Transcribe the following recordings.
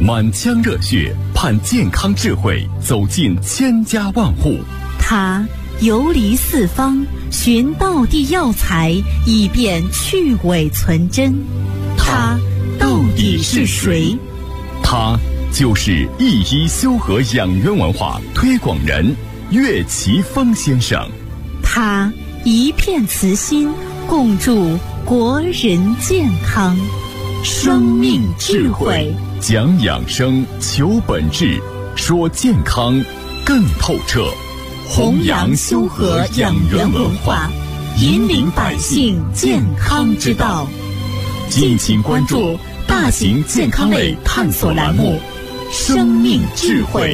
满腔热血盼健康智慧走进千家万户。 他游离四方，寻道地药材，以便去伪存真。他到底是谁？ 他就是一医修和养元文化推广人岳奇峰先生。 他一片慈心，共筑国人健康。生命智慧， 讲养生，求本质，说健康更透彻。 弘扬修和养元文化，引领百姓健康之道。 敬请关注大型健康类探索栏目《生命智慧》。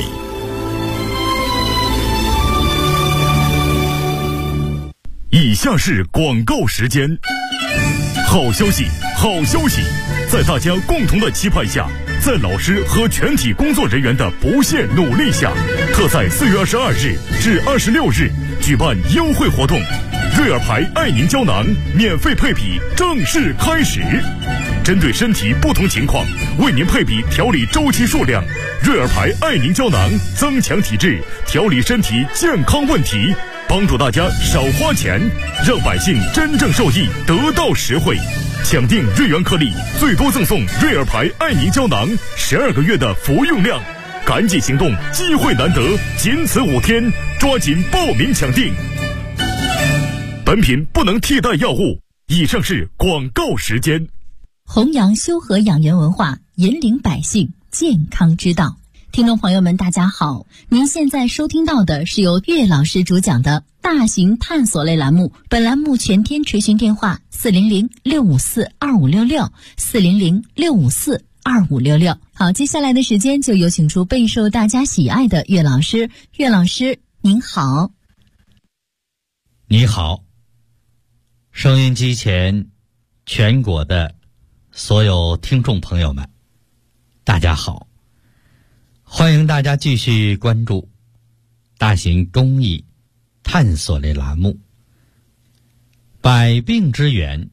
以下是广告时间。好消息，好消息！在大家共同的期盼下，在老师和全体工作人员的不懈努力下，特在4月22日至26日举办优惠活动，瑞尔牌爱宁胶囊免费配比正式开始。针对身体不同情况，为您配比调理周期数量。瑞尔牌爱宁胶囊增强体质，调理身体健康问题，帮助大家少花钱，让百姓真正受益，得到实惠。抢订瑞元颗粒，最多赠送瑞尔牌爱宁胶囊12个月的服用量。赶紧行动，机会难得，仅此5天，抓紧报名抢订。本品不能替代药物。以上是广告时间。 弘扬修和养元文化，引领百姓健康之道。听众朋友们大家好，您现在收听到的是由岳老师主讲的大型探索类栏目，本栏目全天垂询电话400-654-2566 400-654-2566。好，接下来的时间就有请出备受大家喜爱的岳老师。岳老师您好。 你好，收音机前全国的所有听众朋友们大家好，欢迎大家继续关注大型公益探索类栏目百病之源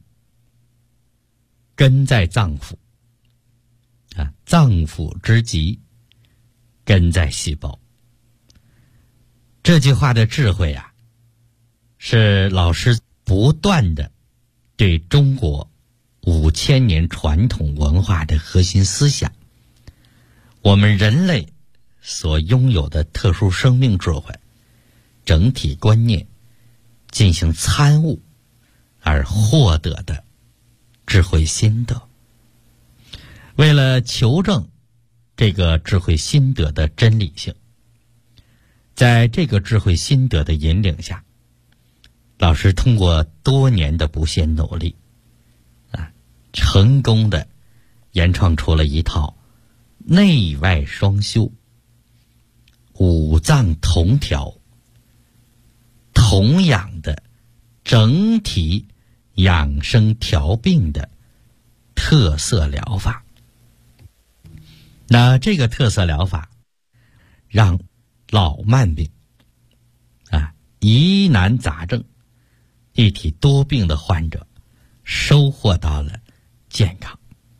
根在脏腑脏腑之疾根在细胞。这句话的智慧是老师不断的对中国5000年传统文化的核心思想，我们人类所拥有的特殊生命智慧整体观念进行参悟而获得的智慧心得。为了求证这个智慧心得的真理性，在这个智慧心得的引领下，老师通过多年的不懈努力成功的研创出了一套内外双修、五脏同调、同养的整体养生调病的特色疗法。那这个特色疗法让老慢病疑难杂症一体多病的患者收获到了健康。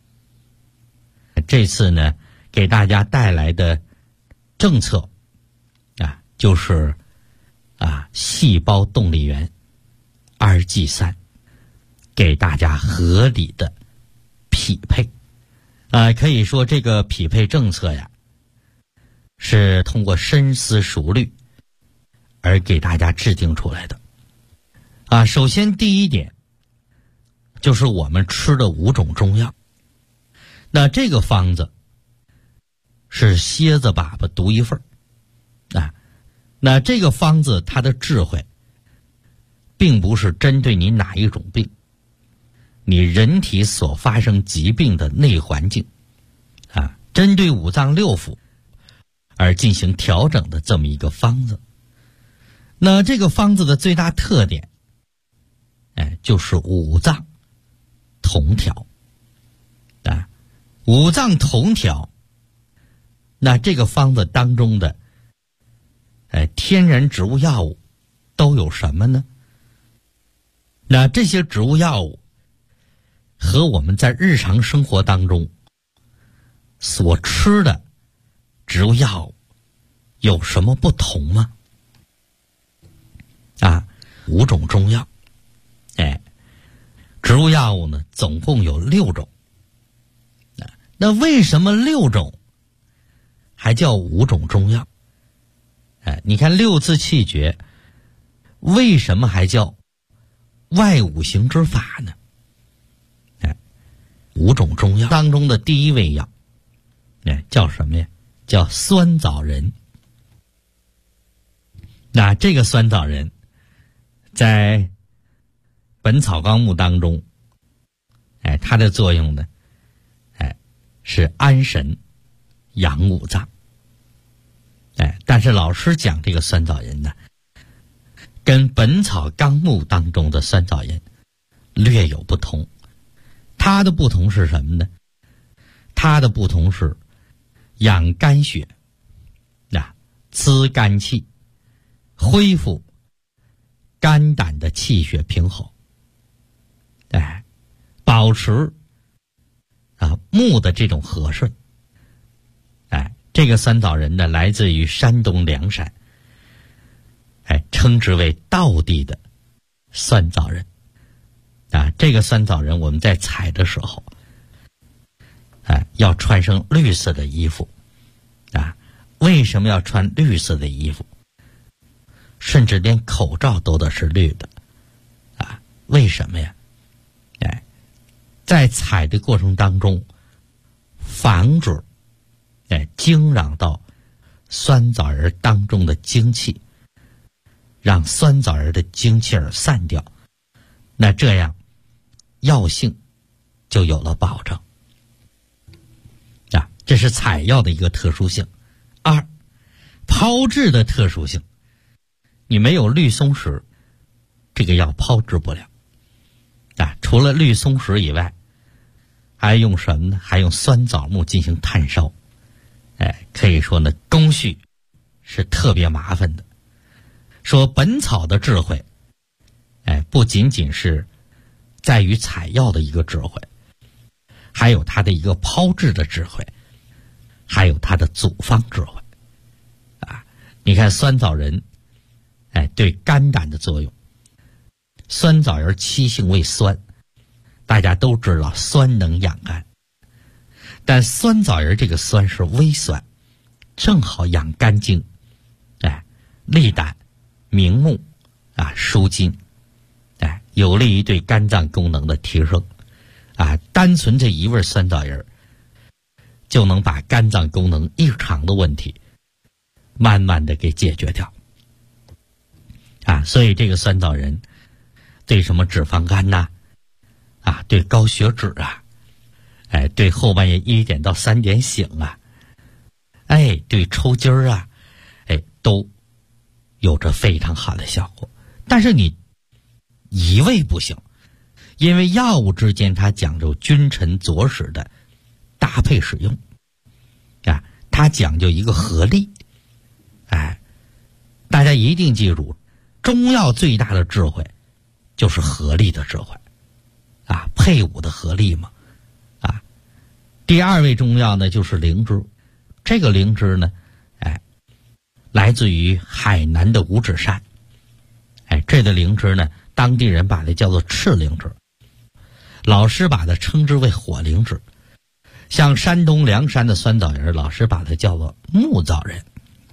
这次呢，给大家带来的政策就是细胞动力源2G3，给大家合理的匹配。可以说这个匹配政策是通过深思熟虑而给大家制定出来的。首先第一点就是我们吃的5种中药。那这个方子是蝎子粑粑独一份那这个方子它的智慧并不是针对你哪一种病，你人体所发生疾病的内环境针对五脏六腑而进行调整的这么一个方子。那这个方子的最大特点就是五脏同调五脏同调。那这个方子当中的天然植物药物都有什么呢？那这些植物药物和我们在日常生活当中所吃的植物药物有什么不同吗？5种中药，植物药物呢总共有6种。那为什么6种还叫5种中药？你看6字气诀为什么还叫外5行之法呢？5种中药当中的第一味药叫什么呀？叫酸枣仁。那这个酸枣仁在《本草纲目》当中它的作用呢是安神养五脏。但是老师讲这个酸枣仁呢跟《本草纲目》当中的酸枣仁略有不同。它的不同是什么呢？它的不同是养肝血滋肝气，恢复肝胆的气血平衡，保持木的这种和顺。这个酸枣仁呢来自于山东梁山，称之为道地的酸枣仁。这个酸枣仁我们在采的时候要穿上绿色的衣服。为什么要穿绿色的衣服？甚至连口罩都得是绿的。为什么呀？在采的过程当中防止惊扰到酸枣仁当中的精气，让酸枣仁的精气儿散掉，那这样药性就有了保证。这是采药的一个特殊性。2，炮制的特殊性。你没有绿松石，这个药炮制不了。除了绿松石以外，还用什么呢？还用酸枣木进行炭烧。可以说呢，工序是特别麻烦的。说本草的智慧，不仅仅是在于采药的一个智慧，还有它的一个炮制的智慧，还有它的组方智慧。你看酸枣仁对肝胆的作用。酸枣仁七性为酸，大家都知道酸能养肝，但酸枣仁这个酸是微酸，正好养肝经，利胆明目舒筋，有利于对肝脏功能的提升。单纯这一味酸枣仁就能把肝脏功能异常的问题慢慢的给解决掉。所以这个酸枣仁对什么脂肪肝对高血脂对后半夜1点到3点醒对抽筋儿都有着非常好的效果。但是你一味不行，因为药物之间它讲究君臣佐使的搭配使用它讲究一个合力。大家一定记住，中药最大的智慧就是合力的智慧配伍的合力嘛。第2味中药呢就是灵芝。这个灵芝呢来自于海南的五指山。这个灵芝呢当地人把它叫做赤灵芝，老师把它称之为火灵芝。像山东梁山的酸枣仁，老师把它叫做木枣仁。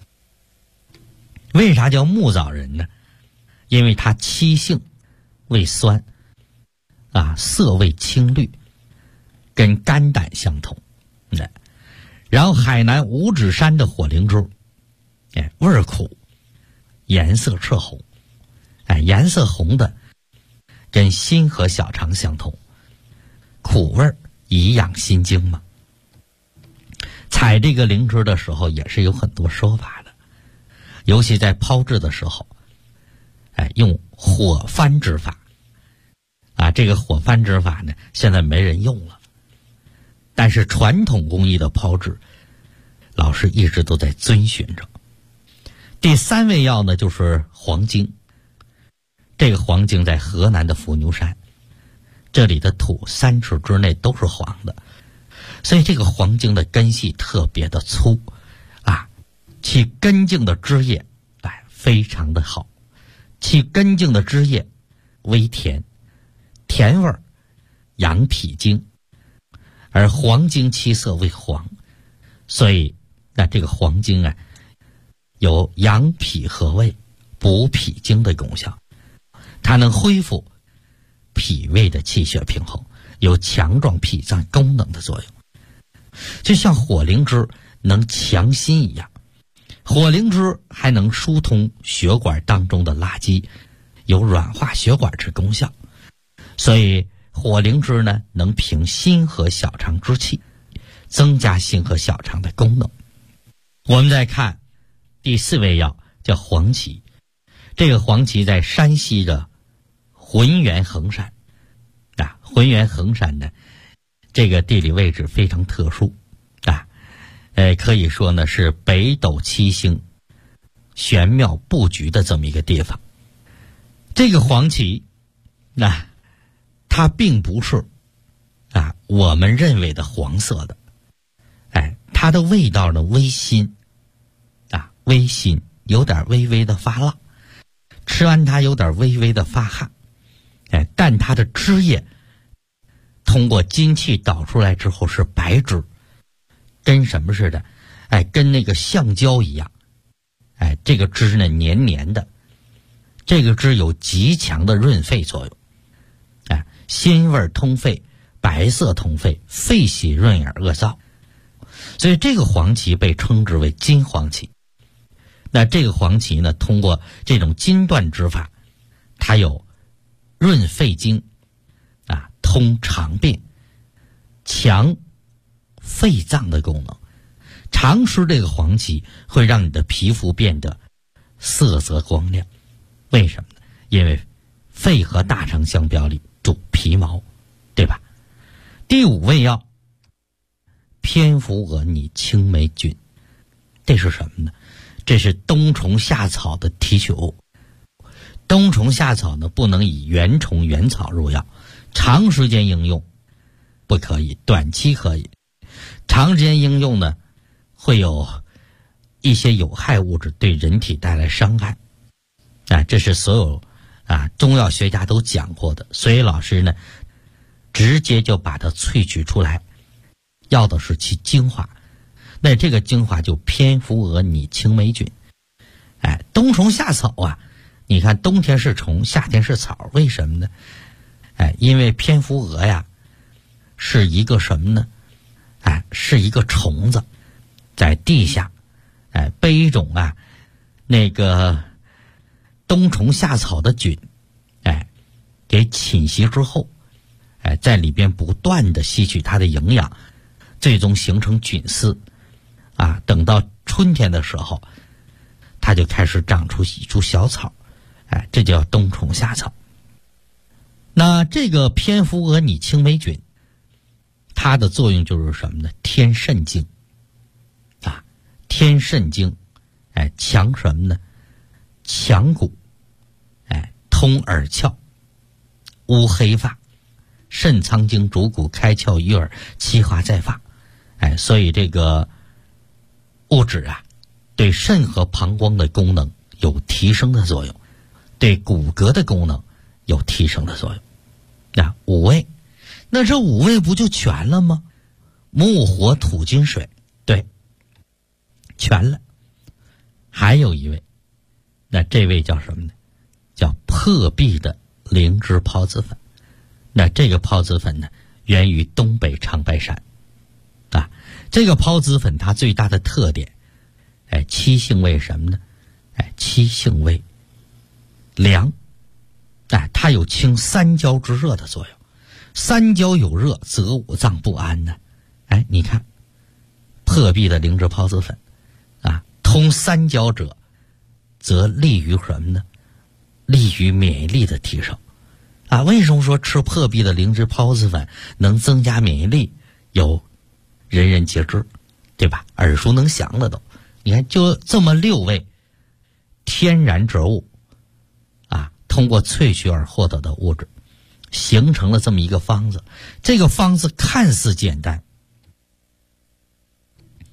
为啥叫木枣仁呢？因为它七性为酸色味青绿，跟肝胆相同。然后海南五指山的火灵芝味儿苦，颜色赤红，颜色红的跟心和小肠相同，苦味儿以养心经嘛。采这个灵芝的时候也是有很多说法的，尤其在炮制的时候用火翻之法这个火翻之法呢现在没人用了，但是传统工艺的炮制老师一直都在遵循着。第3味药呢就是黄精。这个黄精在河南的伏牛山，这里的土3尺之内都是黄的， 所以这个黄精的根系特别的粗啊，其根茎的枝叶非常的好，其根茎的枝叶微甜，甜味儿养脾经，而黄精其色为黄，所以这个黄精有养脾和胃、补脾经的功效，它能恢复脾胃的气血平衡，有强壮脾脏功能的作用。就像火灵芝能强心一样，火灵芝还能疏通血管当中的垃圾，有软化血管之功效。所以火灵芝呢，能平心和小肠之气，增加心和小肠的功能。我们再看第4味药，叫黄芪。这个黄芪在山西的浑源衡山浑源衡山呢，这个地理位置非常特殊可以说呢是北斗七星玄妙布局的这么一个地方。这个黄芪它并不是我们认为的黄色的，它的味道呢微辛微辛，有点微微的发辣，吃完它有点微微的发汗，但它的汁液通过津气导出来之后是白汁，跟什么似的？跟那个橡胶一样。这个汁呢黏黏的，这个汁有极强的润肺作用。辛味通肺，白色通肺，肺喜润耳恶燥。所以这个黄芪被称之为金黄芪。那这个黄芪呢，通过这种筋断之法，它有润肺经通肠病、强肺脏的功能。常吃这个黄芪会让你的皮肤变得色泽光亮。为什么呢？因为肺和大肠相表里主皮毛，对吧？第5味药偏服鹅拟青霉菌。这是什么呢？这是冬虫夏草的提取物。冬虫夏草呢，不能以原虫原草入药，长时间应用不可以，短期可以。长时间应用呢，会有一些有害物质对人体带来伤害。这是所有中药学家都讲过的，所以老师呢直接就把它萃取出来，要的是其精华。那这个精华就偏服鹅拟青霉菌。冬虫夏草你看冬天是虫，夏天是草，为什么呢？因为偏服鹅是一个什么呢？是一个虫子，在地下被一种那个冬虫夏草的菌给侵袭之后，在里边不断的吸取它的营养，最终形成菌丝等到春天的时候，它就开始长出一株小草，这叫冬虫夏草。那这个偏服鹅拟青霉菌，它的作用就是什么呢？添肾精添肾精，强什么呢？强骨，通耳窍，乌黑发。肾藏精主骨，开窍于耳，其华在发。所以这个物质对肾和膀胱的功能有提升的作用，对骨骼的功能有提升的作用。5味，那这5味不就全了吗？木火土金水，对，全了。还有一味，那这味叫什么呢？叫破壁的灵芝孢子粉。那这个孢子粉呢，源于东北长白山。这个孢子粉它最大的特点，七性味什么呢？七性味凉，它有清三焦之热的作用。三焦有热，则五脏不安呢。你看，破壁的灵芝孢子粉通三焦者，则利于什么呢？利于免疫力的提升。为什么说吃破壁的灵芝孢子粉能增加免疫力？有人人皆知，对吧？耳熟能详的都。你看，就这么6味天然植物通过萃取而获得的物质，形成了这么一个方子。这个方子看似简单，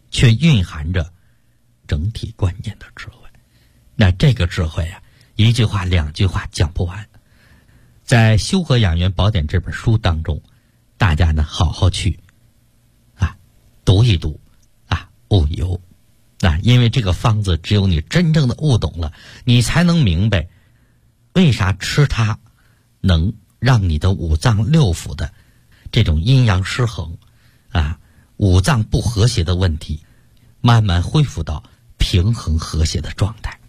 却蕴含着整体观念的智慧。那这个智慧啊，一句话两句话讲不完。在《修和养元宝典》这本书当中，大家呢好好去读一读悟一悟。因为这个方子只有你真正的悟懂了，你才能明白为啥吃它能让你的五脏六腑的这种阴阳失衡五脏不和谐的问题慢慢恢复到平衡和谐的状态。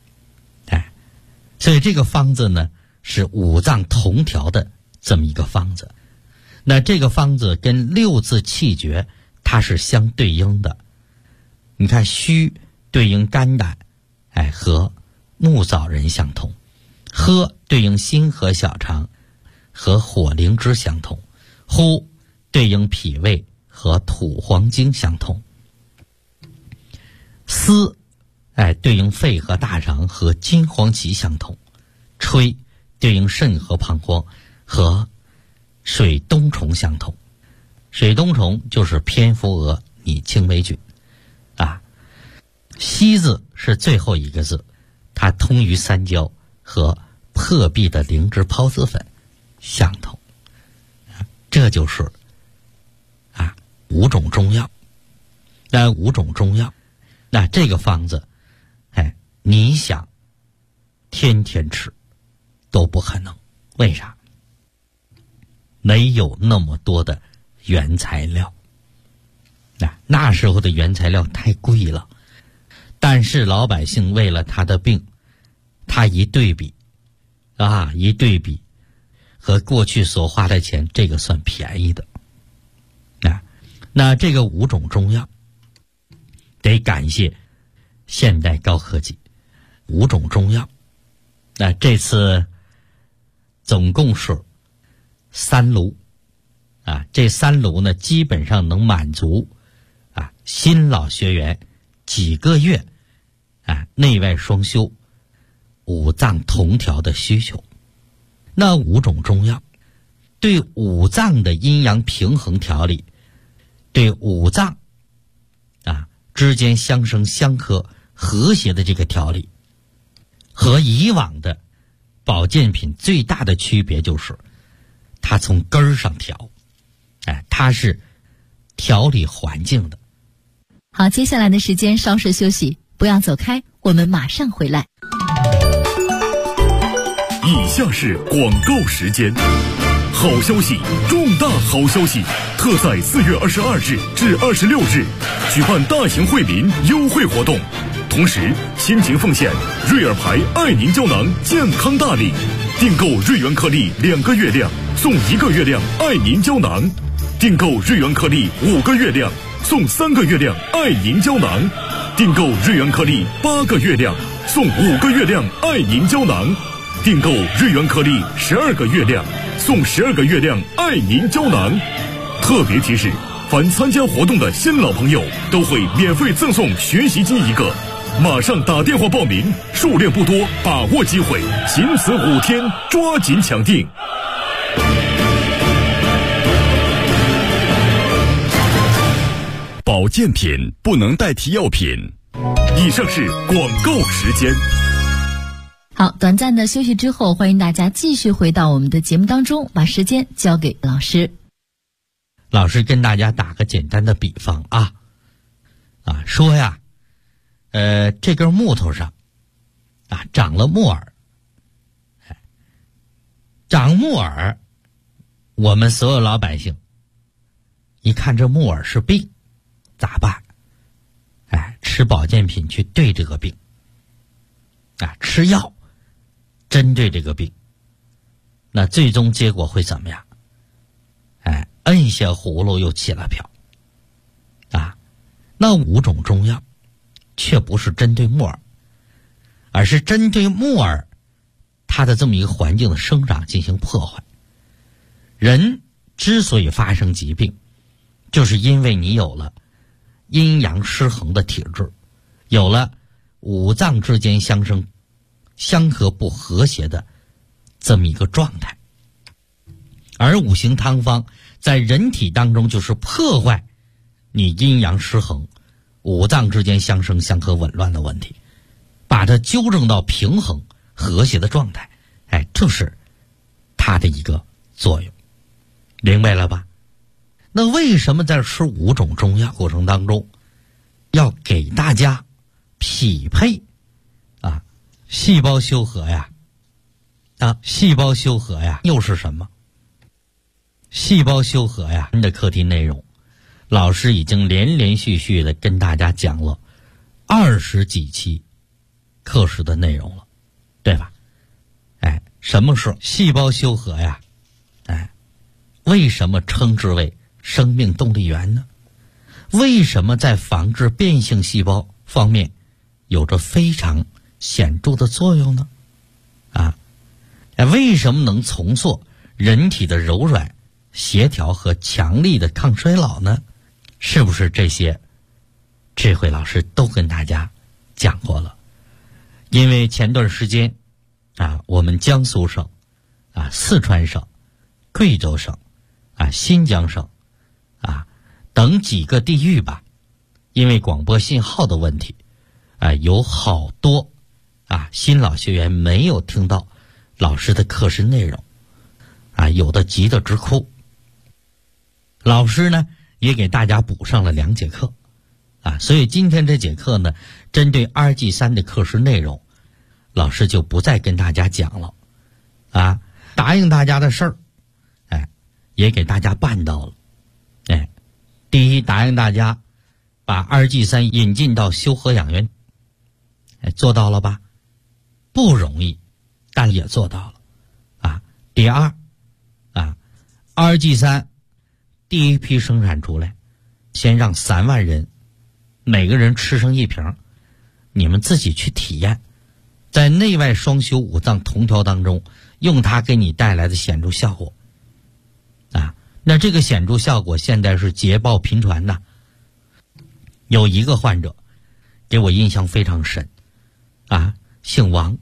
所以这个方子呢是五脏同调的这么一个方子。那这个方子跟六字气绝它是相对应的。你看，虚对应肝胆，和木燥人相同；喝对应心和小肠，和火灵芝相同；呼对应脾胃，和土黄精相同；思对应肺和大肠，和金黄芪相同；吹对应肾和膀胱，和水冬虫相同。水冬虫就是蝙蝠蛾拟青霉菌。西字是最后一个字，它通于三焦，和破壁的灵芝孢子粉相同。这就是五种中药。那五种中药，那这个方子你想天天吃都不可能。为啥？没有那么多的原材料。那时候的原材料太贵了，但是老百姓为了他的病，他一对比和过去所花的钱，这个算便宜的。那这个五种中药得感谢现代高科技。五种中药，那这次总共是3炉这3炉呢基本上能满足新老学员几个月内外双修五脏同调的需求。那五种中药对五脏的阴阳平衡调理，对五脏之间相生相克和谐的这个调理，和以往的保健品最大的区别就是它从根儿上调，它是调理环境的。 好，接下来的时间稍事休息，不要走开，我们马上回来。 以下是广告时间。好消息，重大好消息！特在4月22日至26日举办大型惠民优惠活动，同时亲情奉献瑞尔牌爱宁胶囊健康大礼，订购瑞元颗粒2个月量送1个月量爱宁胶囊，订购瑞元颗粒5个月量送3个月量爱宁胶囊，订购瑞元颗粒8个月量送5个月亮爱宁胶囊，订购瑞元颗粒12个月亮送12个月亮爱宁胶囊。特别提示，凡参加活动的新老朋友都会免费赠送学习机1个，马上打电话报名，数量不多，把握机会，仅此5天，抓紧抢订。保健品不能代替药品。以上是广告时间。 好，短暂的休息之后，欢迎大家继续回到我们的节目当中，把时间交给老师。 老师跟大家打个简单的比方说呀，这根木头上长了木耳，长木耳，我们所有老百姓一看这木耳是病，咋办？吃保健品去对这个病，吃药针对这个病，那最终结果会怎么样？摁下葫芦又起了瓢。那5种中药却不是针对木耳，而是针对木耳它的这么一个环境的生长进行破坏。人之所以发生疾病，就是因为你有了阴阳失衡的体质，有了五脏之间相生相克不和谐的这么一个状态。而五行汤方在人体当中就是破坏你阴阳失衡、 五脏之间相生相克紊乱的问题，把它纠正到平衡和谐的状态。这是它的一个作用，明白了吧？那为什么在吃5种中药过程当中要给大家匹配细胞修和呀？细胞修和呀又是什么？细胞修和呀的课题内容，老师已经连续的跟大家讲了20几期课时的内容了，对吧？什么是细胞修和呀？为什么称之为生命动力源呢？为什么在防治变性细胞方面有着非常显著的作用呢？为什么能重塑人体的柔软、协调和强力的抗衰老呢？是不是这些这回老师都跟大家讲过了？因为前段时间我们江苏省四川省、贵州省新疆省等几个地域吧，因为广播信号的问题有好多新老学员没有听到老师的课时内容有的急得直哭。老师呢也给大家补上了2节课所以今天这节课呢，针对2G3的课时内容，老师就不再跟大家讲了答应大家的事儿也给大家办到了。第一，答应大家把2G3引进到修和养元，做到了吧？不容易，但也做到了第二2G3第一批生产出来，先让3万人每个人吃上1瓶，你们自己去体验，在内外双修5脏同调当中用它给你带来的显著效果那这个显著效果现在是捷报频传的。有一个患者给我印象非常深姓王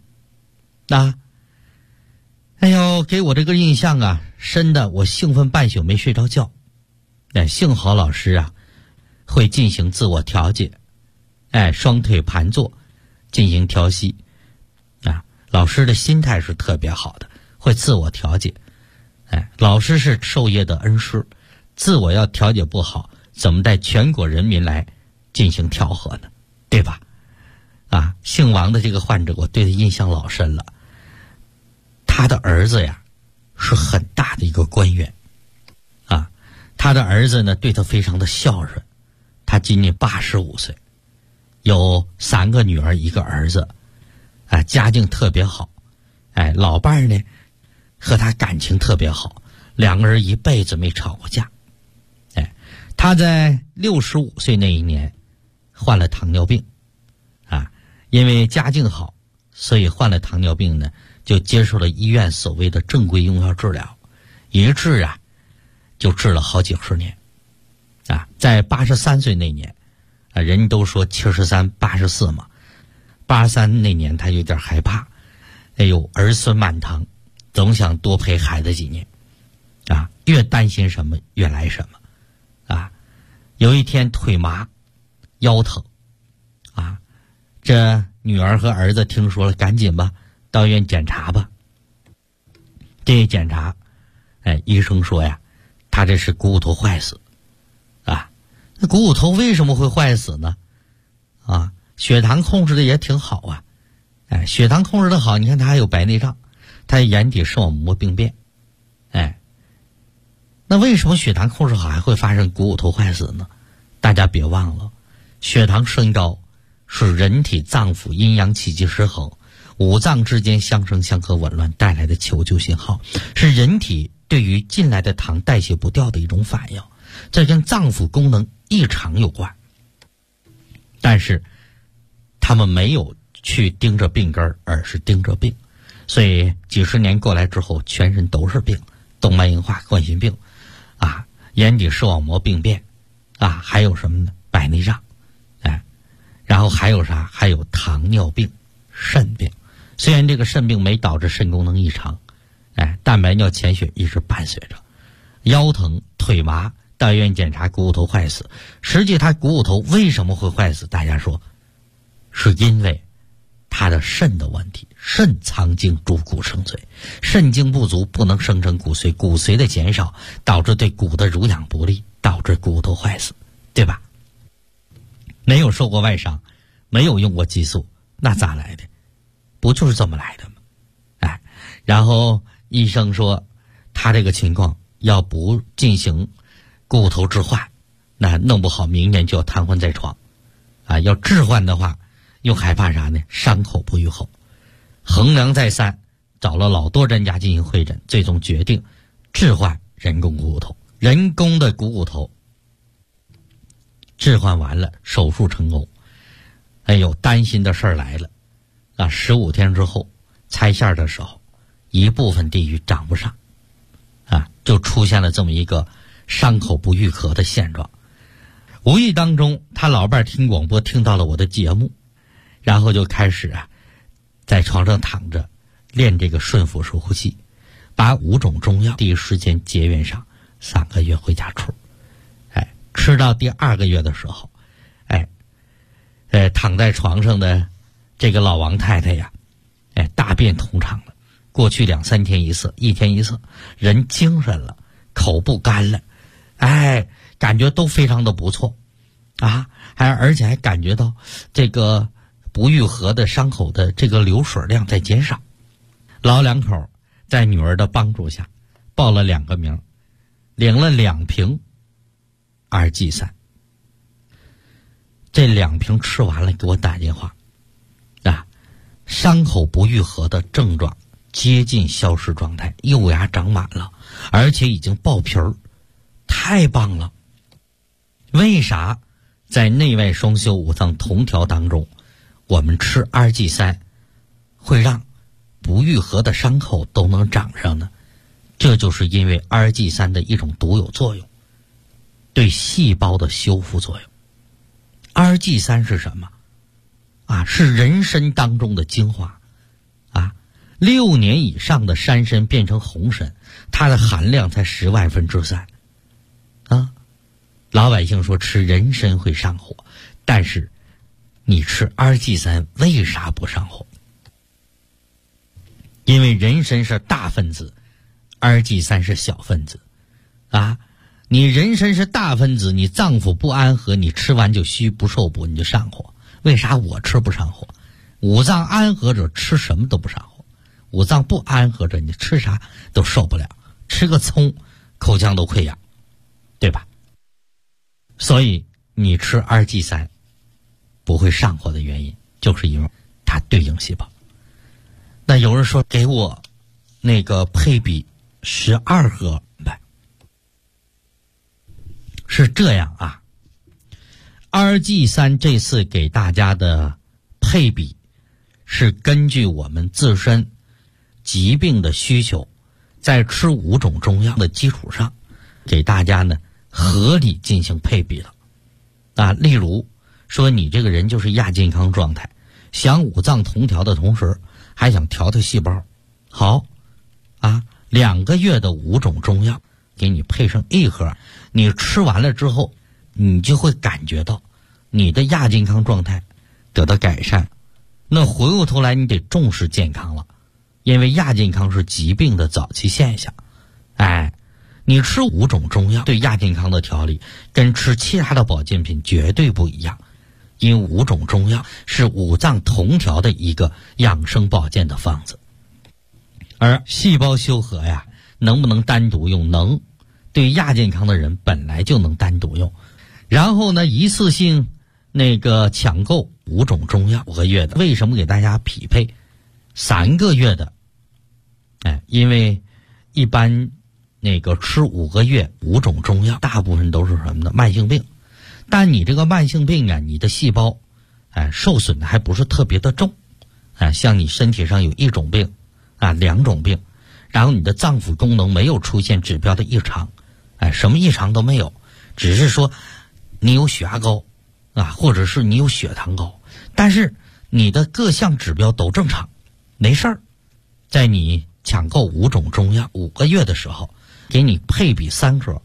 给我这个印象深的我兴奋半宿没睡着觉。幸好老师会进行自我调节，双腿盘坐进行调息老师的心态是特别好的，会自我调节。老师是授业的恩师，自我要调节不好，怎么带全国人民来进行调和呢？对吧？姓王的这个患者，我对他印象老深了。他的儿子是很大的一个官员他的儿子呢对他非常的孝顺，他今年85岁，有3个女儿1个儿子家境特别好老伴儿呢和他感情特别好，2个人一辈子没吵过架他在65岁那一年患了糖尿病因为家境好，所以患了糖尿病呢就接受了医院所谓的正规用药治疗，一治就治了好几十年在83岁那年人家都说73、84嘛，83那年他有点害怕，儿孙满堂，总想多陪孩子几年越担心什么越来什么有一天腿麻腰疼这女儿和儿子听说了，赶紧吧到医院检查吧。这一检查医生说他这是股骨头坏死那股骨头为什么会坏死呢血糖控制的也挺好血糖控制的好，你看他还有白内障，他眼底视网膜病变那为什么血糖控制好还会发生股骨头坏死呢？大家别忘了，血糖升高是人体脏腑阴阳气机失衡，5脏之间相生相克紊乱带来的求救信号，是人体对于进来的糖代谢不掉的一种反应，这跟脏腑功能异常有关。但是他们没有去盯着病根，而是盯着病，所以几十年过来之后全身都是病，动脉硬化、冠心病眼底视网膜病变还有什么呢？白内障然后还有啥？还有糖尿病、肾病。虽然这个肾病没导致肾功能异常蛋白尿、潜血一直伴随着。腰疼、腿麻到医院检查股骨头坏死。实际他股骨头为什么会坏死？大家说是因为他的肾的问题，肾藏精主骨生髓，肾精不足不能生成骨髓，骨髓的减少导致对骨的濡养不利，导致骨头坏死，对吧？没有受过外伤，没有用过激素，那咋来的？不就是这么来的吗？哎，然后医生说他这个情况要不进行股骨头置换，那弄不好明年就要瘫痪在床啊！要置换的话又害怕啥呢？伤口不愈后。衡量再三，找了老多专家进行会诊，最终决定置换人工股骨头。人工的股骨头置换完了，手术成功。哎呦，担心的事儿来了啊！15天之后拆线的时候，一部分地域长不上啊，就出现了这么一个伤口不愈合的现状。无意当中他老伴听广播听到了我的节目，然后就开始在床上躺着练这个顺腹式呼吸，把5种中药第一时间结缘上，3个月回家出。吃到第2个月的时候，躺在床上的这个老王太太呀，大便通畅了，过去2-3天一次，1天一次，人精神了，口不干了，感觉都非常的不错啊，而且还感觉到这个不愈合的伤口的这个流水量在减少。老两口在女儿的帮助下报了2个名，领了2瓶2G3。这2瓶吃完了给我打电话啊，伤口不愈合的症状接近消失状态，幼芽长满了，而且已经爆皮儿，太棒了。为啥在内外双修5脏同调当中，我们吃2G3会让不愈合的伤口都能长上呢？这就是因为2G3的一种独有作用，对细胞的修复作用。2G3是什么啊？是人参当中的精华啊！6年以上的山参变成红参，它的含量才10万分之3啊！老百姓说吃人参会上火，但是你吃2G3为啥不上火？因为人参是大分子，2G3是小分子啊！你人参是大分子，你脏腑不安和，你吃完就虚不受补，你就上火。为啥我吃不上火？五脏安和者吃什么都不上火，五脏不安和者你吃啥都受不了，吃个葱口腔都溃疡，对吧？所以你吃2G3不会上火的原因，就是因为它对应细胞。那有人说给我那个配比12盒呗，是这样啊。2G3这次给大家的配比是根据我们自身疾病的需求，在吃5种中药的基础上，给大家呢合理进行配比了啊。例如说你这个人就是亚健康状态，想5脏同调的同时还想调细胞，好啊，2个月的5种中药给你配上1盒，你吃完了之后，你就会感觉到你的亚健康状态得到改善。那回过头来你得重视健康了，因为亚健康是疾病的早期现象。你吃5种中药对亚健康的调理跟吃其他的保健品绝对不一样，因为5种中药是5脏同调的一个养生保健的方子。而细胞修和呀，能不能单独用？能，对亚健康的人本来就能单独用。然后呢，一次性抢购5种中药5个月的，为什么给大家匹配3个月的？因为一般吃5个月5种中药，大部分都是什么呢？慢性病。但你这个慢性病啊，你的细胞受损的还不是特别的重像你身体上有1种病2种病，然后你的脏腑功能没有出现指标的异常，什么异常都没有，只是说你有血压高或者是你有血糖高，但是你的各项指标都正常，没事儿。在你抢购5种中药5个月的时候，给你配比3盒，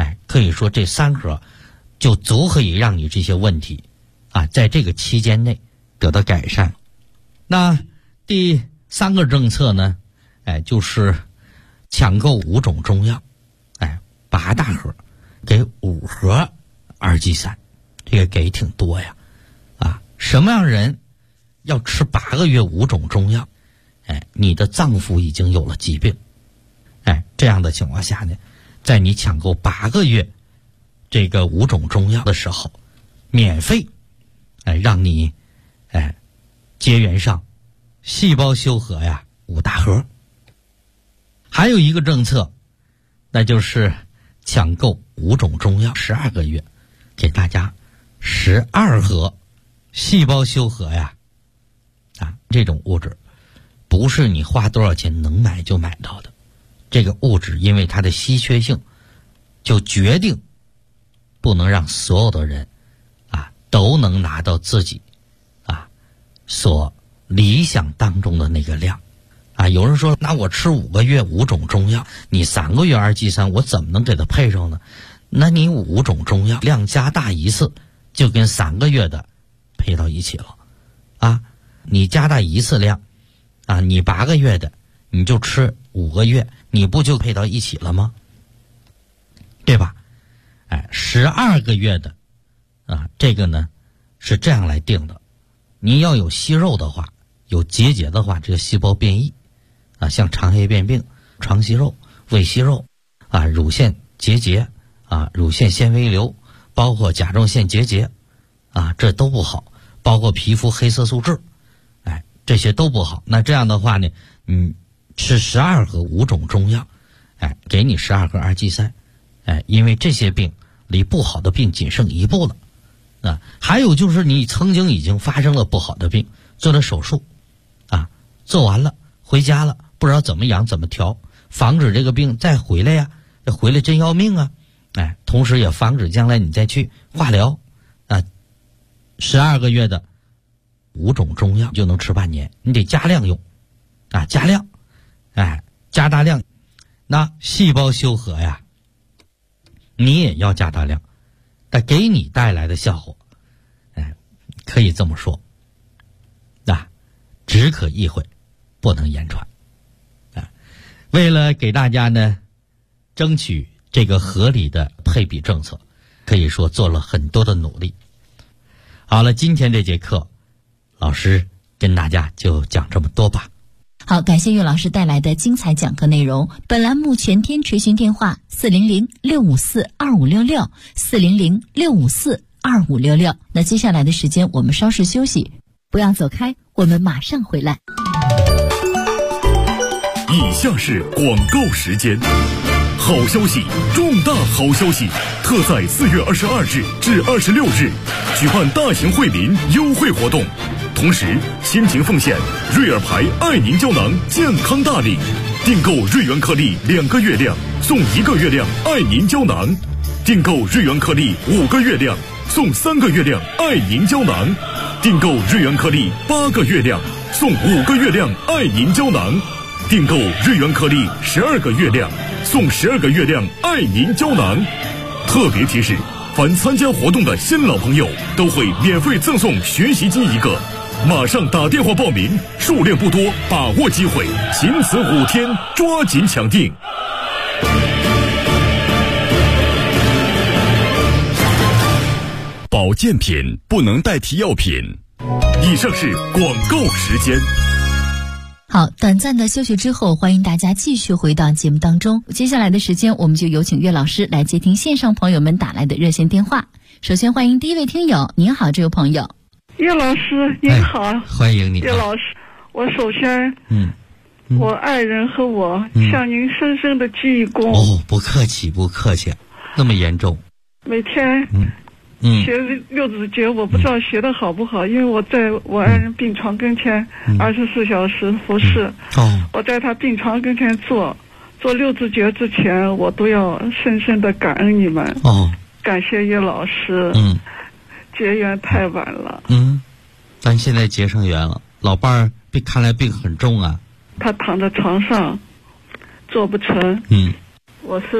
可以说这3盒就足可以让你这些问题在这个期间内得到改善。那第3个政策呢，就是抢购5种中药，8大盒给5盒2G3，这个给挺多呀。什么样人要吃8个月5种中药？你的脏腑已经有了疾病，这样的情况下呢，在你抢购8个月这个5种中药的时候，免费让你结缘上细胞修和5大盒。还有一个政策，那就是抢购5种中药12个月，给大家12盒细胞修和这种物质不是你花多少钱能买就买到的，这个物质因为它的稀缺性，就决定不能让所有的人都能拿到自己所理想当中的那个量有人说，那我吃5个月5种中药，你3个月2G3，我怎么能给它配上呢？那你5种中药量加大一次，就跟3个月的配到一起了你加大一次量你8个月的你就吃5个月，你不就配到一起了吗？对吧？12个月的这个呢是这样来定的，你要有息肉的话，有结节的话，这个细胞变异像肠黑变病、肠息肉、胃息肉乳腺结节乳腺纤维瘤，包括甲状腺结节这都不好，包括皮肤黑色素质这些都不好。那这样的话呢，吃12盒5种中药给你12盒2G3因为这些病离不好的病仅剩1步了还有就是你曾经已经发生了不好的病，做了手术做完了回家了，不知道怎么养怎么调，防止这个病再回来回来真要命同时也防止将来你再去化疗12个月的5种中药就能吃半年，你得加量用加量加大量。那细胞修和你也要加大量，但给你带来的效果可以这么说只可意会不能言传为了给大家呢争取这个合理的配比政策，可以说做了很多的努力。好了，今天这节课老师跟大家就讲这么多吧。 好，感谢岳老师带来的精彩讲课内容。本栏目全天垂询电话400-654-2566 400-654-2566。那接下来的时间我们稍事休息，不要走开，我们马上回来。 以下是广告时间。好消息，重大好消息！特在4月22日至26日举办大型惠民优惠活动，同时亲情奉献瑞尔牌爱宁胶囊健康大礼，订购瑞元颗粒2个月量送1个月量爱宁胶囊，订购瑞元颗粒5个月量送3个月量爱宁胶囊，订购瑞元颗粒8个月量送5个月亮爱宁胶囊，订购瑞元颗粒12个月亮送12个月亮爱宁胶囊。特别提示，凡参加活动的新老朋友都会免费赠送学习机1个，马上打电话报名，数量不多，把握机会，仅此5天，抓紧抢订。保健品不能代替药品。以上是广告时间。 好，短暂的休息之后，欢迎大家继续回到节目当中。接下来的时间，我们就有请岳老师来接听线上朋友们打来的热线电话。首先欢迎第一位听友，您好，这位朋友。 岳老师您好， 欢迎你。 岳老师，我首先我爱人和我向您深深的鞠一躬。 不客气不客气，那么严重。 每天学六字诀，我不知道学的好不好，因为我在我爱人病床跟前24小时服侍。我在他病床跟前做六字诀之前，我都要深深的感恩你们。感谢岳老师。结缘太晚了。 咱现在结上缘了。老伴儿看来病很重啊。 他躺在床上坐不成。我是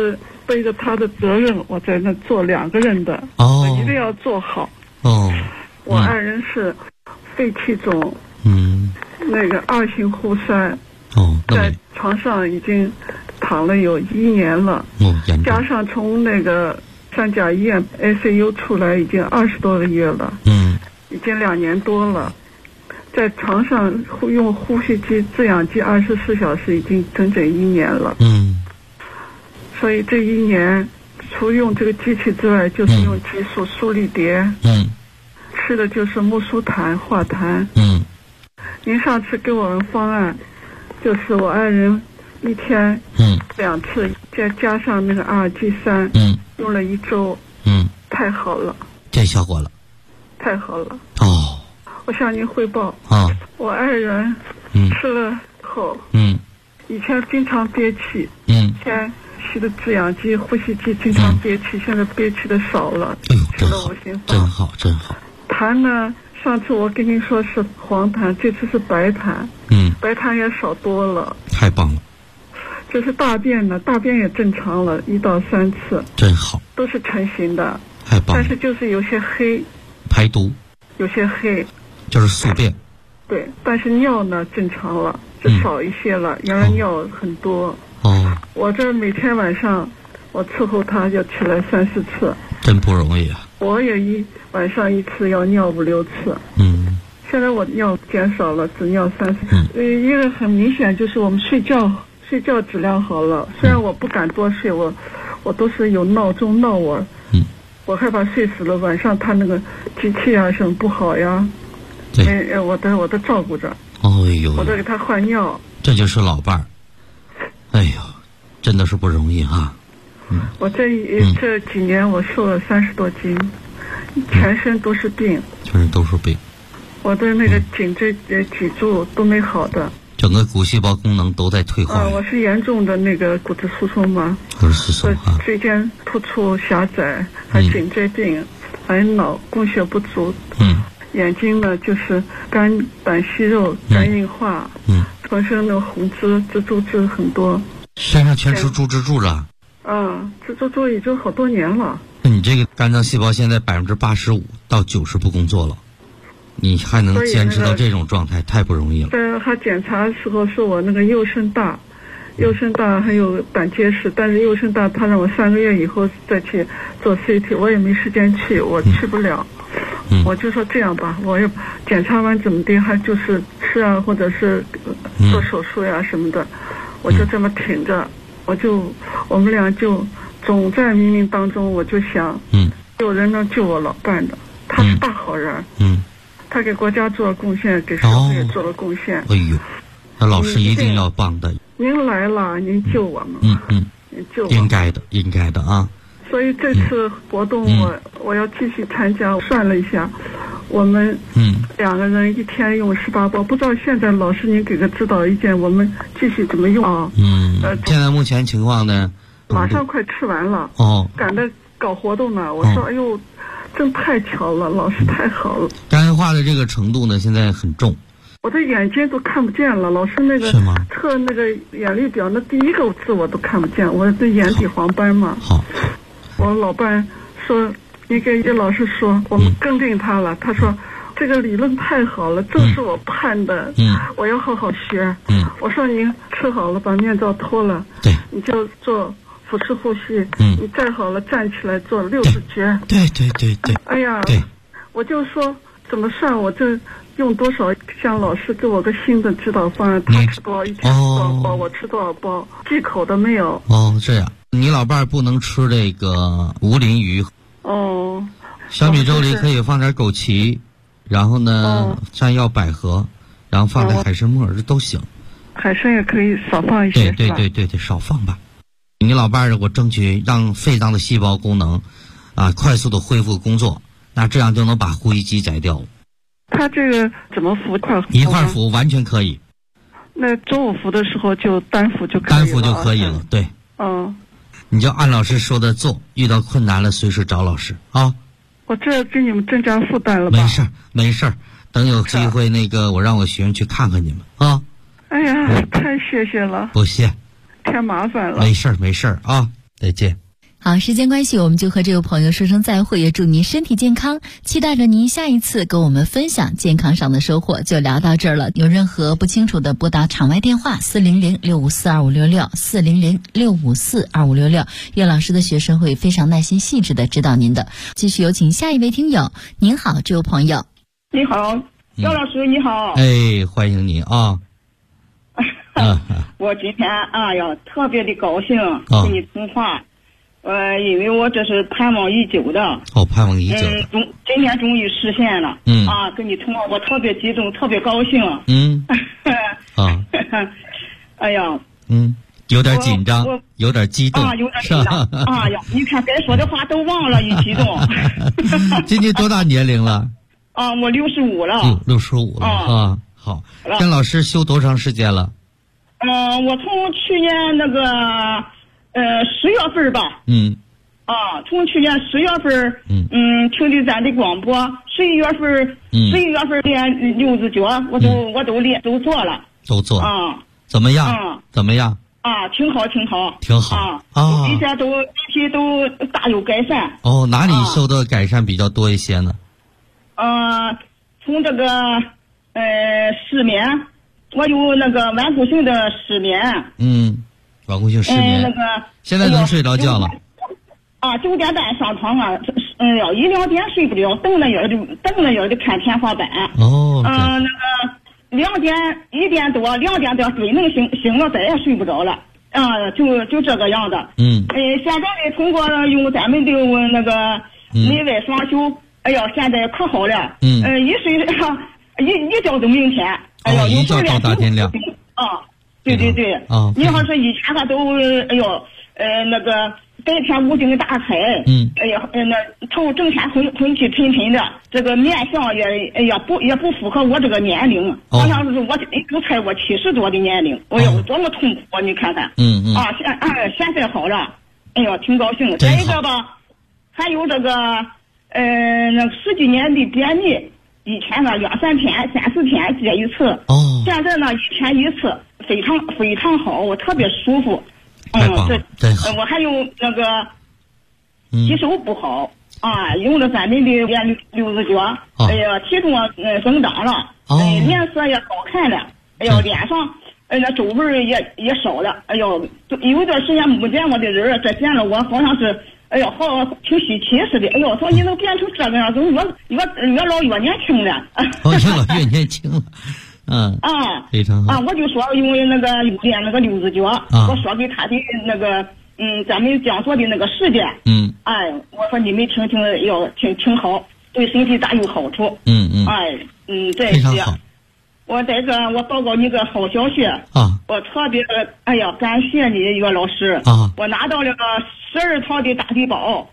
背着他的责任，我在那做2个人的， 哦， 我一定要做好。 哦， 我爱人是肺气肿，那个2型呼塞，在床上已经躺了有1年了，加上从那个三甲医院 ICU 出来已经20多个月了，已经2年多了，在床上用呼吸机、制氧机24小时已经整整1年了。所以这1年除用这个机器之外，就是用激素、速利蝶，吃的就是木苏坦、化痰。您上次给我们方案，就是我爱人1天2次，再加上那个阿尔济斯，用了1周，太好了， 见效果了， 太好了。 哦， 我向您汇报，我爱人吃了后，以前经常憋气，先吸的制氧机、呼吸机经常憋气，现在憋气的少了，吃了5型方， 真好，真好。 痰呢？上次我跟您说是黄痰，这次是白痰，白痰也少多了， 太棒了。 就是大便呢，大便也正常了1到3次， 真好， 都是成型的， 太棒了。 但是就是有些黑， 排毒， 有些黑， 就是宿便。 对，但是尿呢正常了，就少一些了，原来尿很多。我这每天晚上我伺候他要起来3、4次， 真不容易啊。 我也晚上1次要尿5、6次。现在我尿减少了，只尿3、4次。一个很明显就是我们睡觉质量好了。虽然我不敢多睡，我都是有闹钟闹我。我害怕睡死了，晚上他那个机器啊什么不好呀。我都照顾着。我都给他换尿。 这就是老伴儿。哎呦，真的是不容易哈。 我这几年我瘦了30多斤，全身都是病。 全身都是病。 我的那个颈椎、脊柱都没好的。 整个骨细胞功能都在退化。 我是严重的那个骨质疏松嘛。 骨质疏松啊。 椎间突出狭窄，还颈椎病，还脑供血不足。眼睛呢就是肝胆息肉、肝硬化。浑身的红蜘蛛痣很多。 身上全是猪蜘蛛了。 蜘蛛已经好多年了。 那你这个肝脏细胞现在85%到90%不工作了，你还能坚持到这种状态，太不容易了。 他检查的时候说我那个右肾大还有胆结石，但是右肾大他让我3个月以后再去做 CT， 我也没时间去，我去不了。我就说这样吧，我也检查完怎么的，还就是吃啊，或者是做手术呀什么的，我就这么挺着。我们俩就总在冥冥当中，我就想，有人能救我老伴的，他是大好人，他给国家做了贡献，给社会也做了贡献。 那老师一定要帮的。 您来了，您救我们，您救我们， 应该的啊。 所以这次活动我要继续参加。算了一下，我们2个人1天用18包，不知道现在老师您给个指导意见，我们继续怎么用啊？ 现在目前情况呢， 马上快吃完了，赶着搞活动呢。我说哎呦，真太巧了，老师太好了。 肝硬化的这个程度呢，现在很重。 我的眼睛都看不见了，老师那个测那个眼力表，那第1个字我都看不见，我的眼底黄斑嘛。我老伴说，你给老师说，我们更定他了。他说，这个理论太好了，正是我盼的。我要好好学。我说您吃好了，把面罩脱了，你就做腹式呼吸。你再好了，站起来做6字诀。 对。 哎呀，我就说怎么算，我这用多少？向老师给我个新的指导方案，他吃多少1天吃多少包，我吃多少包，忌口的没有。 这样。你老伴儿不能吃这个无鳞鱼。小米粥里可以放点枸杞，然后呢山药、百合，然后放点海参末，这都行。 海参也可以少放一些。 对，少放吧。你老伴儿，我争取让肺脏的细胞功能快速的恢复工作，那这样就能把呼吸机摘掉。 他这个怎么服？ 一块服完全可以。 那中午服的时候就单服就可以了。 单服就可以了，对。你就按老师说的做，遇到困难了随时找老师啊。 我这给你们增加负担了吧？ 没事儿，等有机会我让我学员去看看你们啊。 哎呀，太谢谢了。 不谢， 添麻烦了。 没事儿啊，再见。 好，时间关系，我们就和这位朋友说声再会，也祝您身体健康，期待着您下一次跟我们分享健康上的收获。就聊到这儿了，有任何不清楚的拨打场外电话400-654-2566，400-654-2566，岳老师的学生会非常耐心细致的指导您的。继续有请下一位听友。您好，这位朋友。 你好，岳老师你好。 哎，欢迎你啊。 我今天特别的高兴跟你通话。因为我这是盼望已久的。 盼望已久的。 今天终于实现了。跟你通话我特别激动，特别高兴。哎呀。 有点紧张，有点激动。 有点紧张。你看该说的话都忘了，一激动。 今年多大年龄了？ 我65了。 65了好，跟老师修多长时间了？ 我从去年那个10月份吧。从去年10月份，听的咱的广播，11月份练六字诀，我都做了。 都做。怎么样？怎么样？ 挺好。一些问题都大有改善。 哪里受到改善比较多一些呢？ 从这个失眠，我有那个顽固性的失眠。顽固性失眠。现在能睡着觉了 ？9点半上床1-2点睡不了，瞪了眼的看天花板。那个1点多2点多嘴能醒了，再也睡不着了。就这个样的。现在呢，通过用咱们的那个内外双修，现在可好了。一睡一觉到明天。 一觉到大天亮。 对。你要是以前都那个白天无精打采。那头整天昏气沉沉的，这个面相也不符合我这个年龄。好像是我才我70多的年龄，多么痛苦你看看。现在好了，挺高兴。再一个吧，还有这个那10几年的便秘，以前呢2-3天、3-4天接一次。现在呢1天1次，非常好，我特别舒服。我还有那个吸收不好用了咱们的六字诀，体重增长了，脸色也好看了，脸上那皱纹也少了，有段时间没见过的人，这见了我好像是好挺稀奇似的。说你能变成这个样子，越老越年轻了。 越老越年轻了。非常好。 我就说因为那个练那个六字诀，我说给他的那个咱们讲座的那个事件。我说你们听挺好，对身体大有好处。这些。我这个我报告你个好消息。我特别感谢你岳老师。我拿到了个12套的大地宝。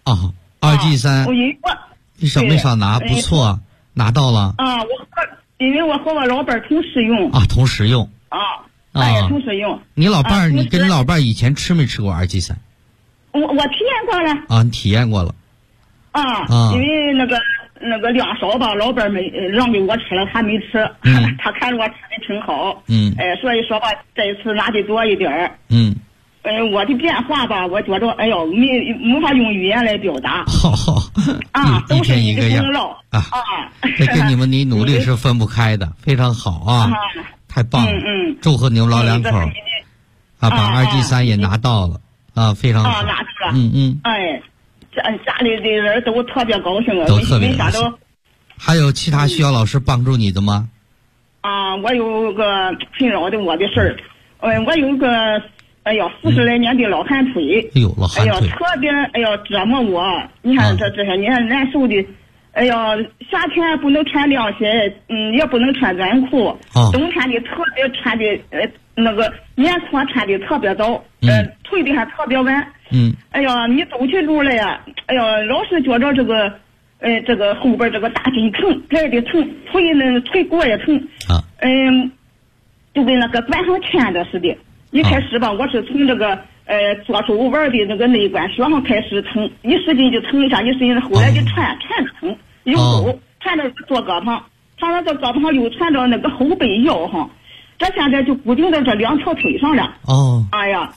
2G3。没少拿，不错，拿到了。 因为我和我老伴同时用。 同时用。 同时用。 你老伴你跟你老伴以前吃没吃过2G3？ 我体验过了。 你体验过了。 因为那个2勺吧，老伴没让给我吃了，他没吃。他看着我吃的挺好。所以说吧，这一次拿的多一点儿。我的变化吧，我觉着没法用语言来表达。 一天一个样这跟你们的努力是分不开的，非常好太棒了。祝贺你们老两口把2G3也拿到了非常好。 拿到了。家里的人都特别高兴， 都特别高兴。还有其他需要老师帮助你的吗？ 我有个困扰的我的事儿。我有个40来年的老寒腿。 老寒腿。 特别折磨我。你看这些年难受的。夏天不能穿凉鞋，也不能穿短裤。冬天的特别穿的那个棉裤穿的特别早，退的还特别晚。你走起路来呀，老是觉着这个后边这个大筋疼，来的疼，腿骨也疼。就跟那个管上牵的似的。一开始吧，我是从这个左手腕的那个内关穴上开始疼，一使劲就疼一下，一使劲，后来就串着疼，右手串到左胳膊，上了这胳膊上又串到那个后背腰上，这现在就固定到这2条腿上了。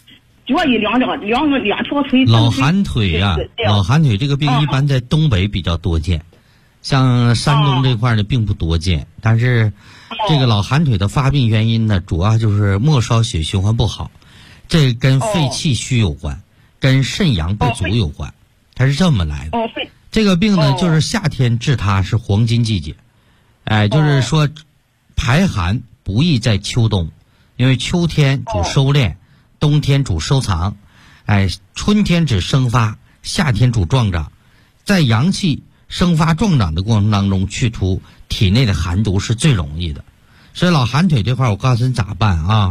脚一两条腿。 老寒腿呀，老寒腿这个病一般在东北比较多见，像山东这块呢并不多见。但是这个老寒腿的发病原因呢，主要就是末梢血循环不好，这跟肺气虚有关，跟肾阳不足有关，它是这么来的。这个病呢，就是夏天治它是黄金季节，就是说排寒不宜在秋冬，因为秋天主收敛，冬天主收藏，春天指生发，夏天主壮长，在阳气生发壮长的过程当中，去除体内的寒毒是最容易的。所以老寒腿这块，我告诉你咋办啊？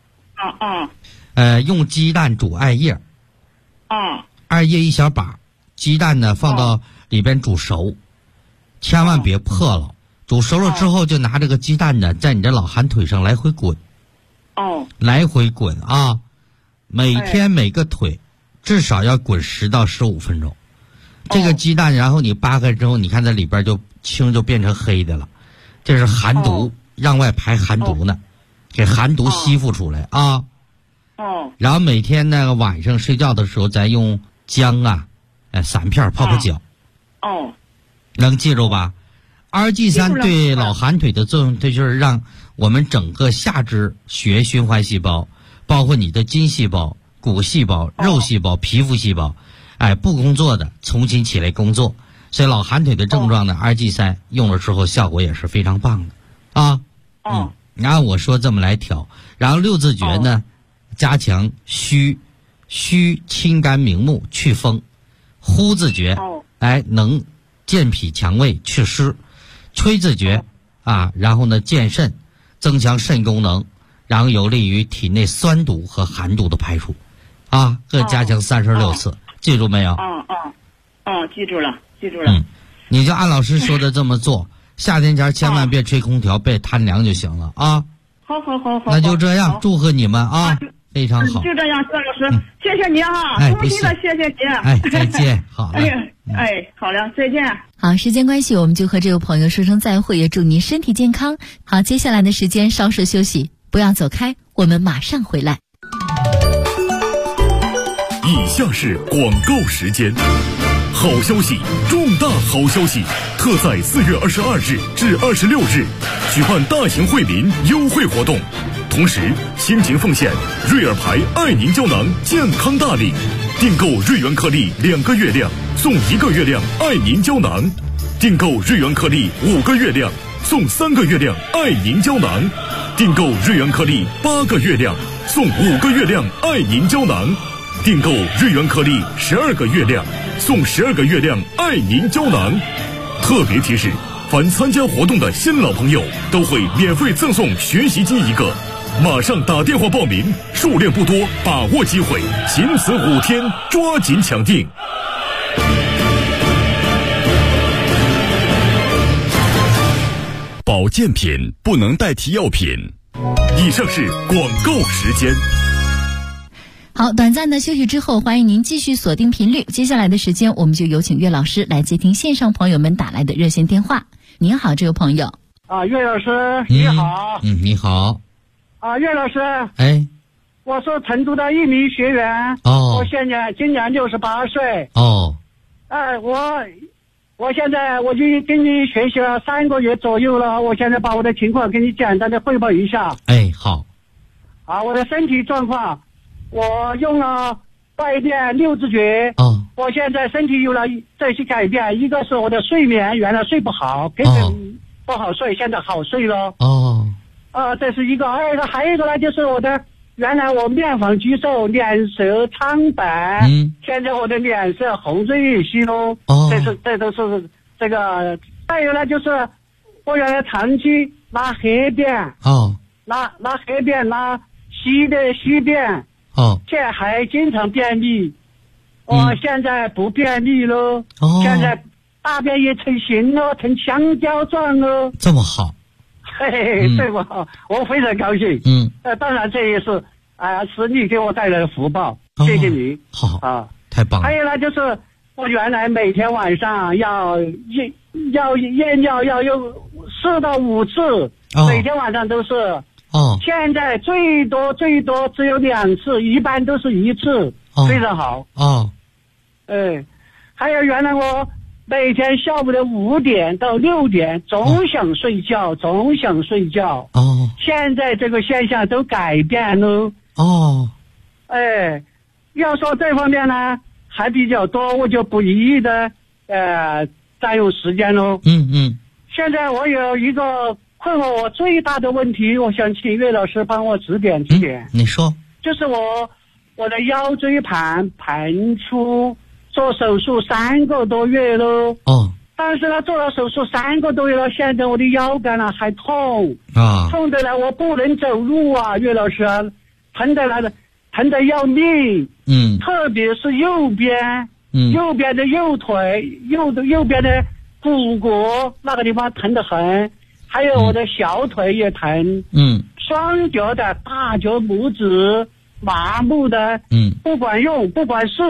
用鸡蛋煮艾叶，艾叶一小把，鸡蛋呢放到里边煮熟，千万别破了。煮熟了之后，就拿这个鸡蛋呢，在你的老寒腿上来回滚。来回滚啊！每天每个腿至少要滚10到15分钟。这个鸡蛋，然后你扒开之后，你看在里边就青就变成黑的了，这是寒毒，让外排寒毒呢，给寒毒吸附出来啊。然后每天那个晚上睡觉的时候，咱用姜啊，散片泡泡脚。能记住吧？RG3对老寒腿的作用，这就是让我们整个下肢血液循环细胞，包括你的筋细胞、骨细胞、肉细胞、皮肤细胞，不工作的重新起来工作。所以老寒腿的症状呢，RG3用了之后效果也是非常棒的啊。然后我说这么来调，然后6字诀呢，加强虚清肝明目祛风，呼字诀能健脾强胃祛湿，吹字诀然后呢健肾，增强肾功能，然后有利于体内酸毒和寒毒的排出各加强36次，记住没有？ 记住了。 你就按老师说的这么做，夏天前千万别吹空调，别贪凉就行了啊。 好， 那就这样，祝贺你们啊，非常好。 就这样，薛老师，谢谢你啊，衷心的谢谢你。 再见，好了。 好了，再见。 好，时间关系，我们就和这位朋友说声再会，也祝您身体健康。好，接下来的时间稍事休息，不要走开，我们马上回来。 以下是广告时间。好消息，重大好消息！特在4月22日至26日举办大型惠民优惠活动，同时倾情奉献瑞尔牌爱凝胶囊健康大礼，订购瑞元颗粒2个月亮送1个月亮爱凝胶囊，订购瑞元颗粒5个月亮送3个月亮爱凝胶囊，订购瑞元颗粒8个月亮送5个月亮爱凝胶囊，订购瑞元颗粒12个月亮送12个月亮爱凝胶囊。特别提示，凡参加活动的新老朋友都会免费赠送学习机1个，马上打电话报名，数量不多，把握机会，仅此5天，抓紧抢订。保健品不能代替药品。以上是广告时间。 好，短暂的休息之后，欢迎您继续锁定频率。接下来的时间，我们就有请岳老师来接听线上朋友们打来的热线电话。您好，这位朋友。 岳老师，你好。 你好。 岳老师。我是成都的一名学员。我今年68岁。我现在我就跟你学习了3个月左右了，我现在把我的情况给你简单的汇报一下。 好。 我的身体状况。我用了8遍6字诀，我现在身体有了这些改变。一个是我的睡眠，原来睡不好，根本不好睡，现在好睡了。这是一个。还有一个呢，就是原来我面黄肌瘦，脸色苍白，现在我的脸色红润有些咯。这都是这个。还有呢，就是我原来长期拿黑便，拿黑便拿稀便。这还经常便秘，我现在不便秘了。现在大便也成型了，成香蕉状了。 这么好。 对吧？我非常高兴。当然这也是是你给我带来的福报，谢谢你。 好太棒了。 还有呢，就是我原来每天晚上要验尿要有4到5次，每天晚上都是。 哦，现在最多只有2次，一般都是1次，非常好。 哦， 还有原来我每天下午的5点到6点总想睡觉，哦，现在这个现象都改变了。 哦， 要说这方面呢还比较多，我就不一一的占用时间喽。现在我有一个困惑我最大的问题，我想请岳老师帮我指点。 你说。 就是我的腰椎盘出，做手术3个多月喽。 哦。 但是呢，做了手术3个多月了，现在我的腰杆呢还痛啊， 痛的呢，我不能走路啊，岳老师，疼得要命。特别是右边，右边的右腿，右边的骨骼那个地方疼得很，还有我的小腿也疼。双脚的大脚拇指麻木的，不管用，不管事。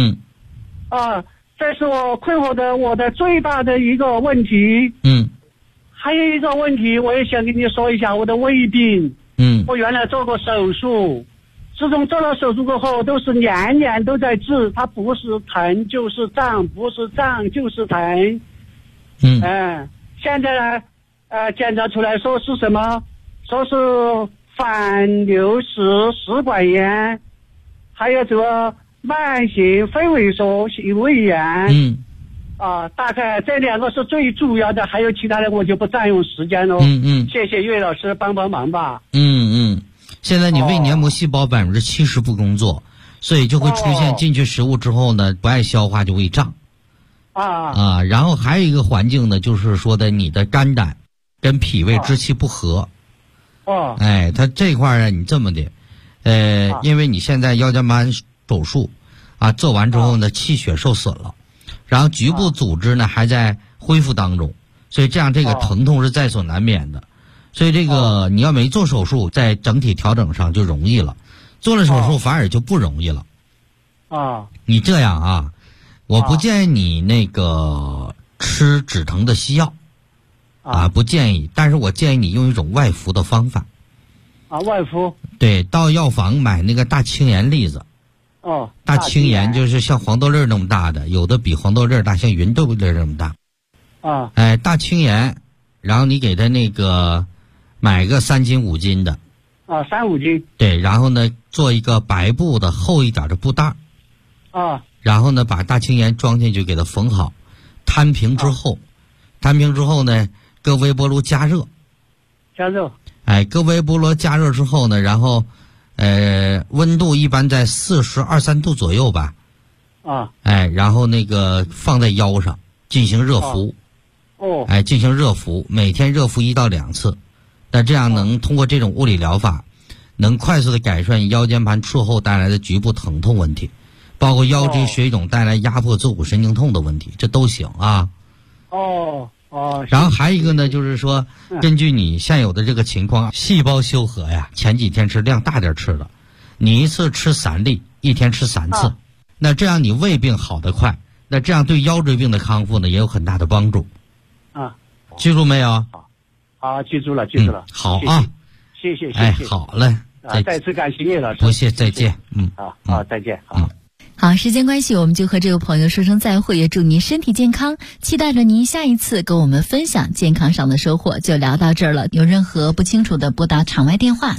这是我困惑的我的最大的一个问题。还有一个问题我也想跟你说一下，我的胃病。我原来做过手术，自从做了手术过后都是年年都在治，它不是疼就是胀，不是胀就是疼。现在呢检查出来说是什么，说是反流式食管炎，还有这个慢性非萎缩性胃炎。大概这2个是最主要的，还有其他的我就不占用时间了。谢谢岳老师帮忙吧。 现在你胃黏膜细胞70%不工作，所以就会出现进去食物之后呢不爱消化就胃胀。然后还有一个环境呢，就是说的你的肝胆跟脾胃之气不和。它这块呢你这么的，因为你现在腰间盘手术做完之后呢气血受损了，然后局部组织呢还在恢复当中，所以这样这个疼痛是在所难免的。所以这个你要没做手术，在整体调整上就容易了，做了手术反而就不容易了。你这样我不建议你那个吃止疼的西药不建议，但是我建议你用一种外服的方法。 外服。 对，到药房买那个大青盐粒子。大青盐就是像黄豆粒那么大的，有的比黄豆粒大，像芸豆粒那么大。大青盐，然后你给它那个买个3斤5斤的。 3-5斤。 对，然后呢做一个白布的厚一点的布袋。然后呢把大青盐装进去给它缝好，摊平之后呢搁微波炉加热。搁微波炉加热之后呢，然后温度一般在42-43度左右吧。然后那个放在腰上进行热敷。进行热敷，每天热敷1到2次。那这样能通过这种物理疗法能快速的改善腰间盘术后带来的局部疼痛问题，包括腰椎水肿带来压迫坐骨神经痛的问题，这都行啊。然后还有一个呢，就是说根据你现有的这个情况，细胞修合呀，前几天是量大点吃的，你一次吃3粒，一天吃3次。那这样你胃病好得快，那这样对腰椎病的康复呢也有很大的帮助。记住没有？ 好，记住了。 好啊， 谢谢。 好嘞， 再次感谢岳老师。 不谢，再见。 好，再见。 好，时间关系，我们就和这位朋友说声再会，也祝您身体健康，期待着您下一次跟我们分享健康上的收获。就聊到这儿了，有任何不清楚的拨打场外电话